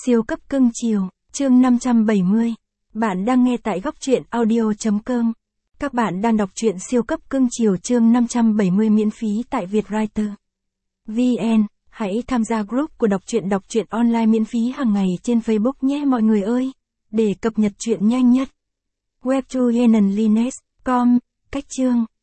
Siêu cấp cưng chiều, chương 570. Bạn đang nghe tại góc truyện audio.com. Các bạn đang đọc truyện siêu cấp cưng chiều chương 570 miễn phí tại Vietwriter VN. Hãy tham gia group của đọc truyện online miễn phí hàng ngày trên Facebook nhé mọi người ơi. Để cập nhật truyện nhanh nhất. Webtoonlinux.com. Cách chương.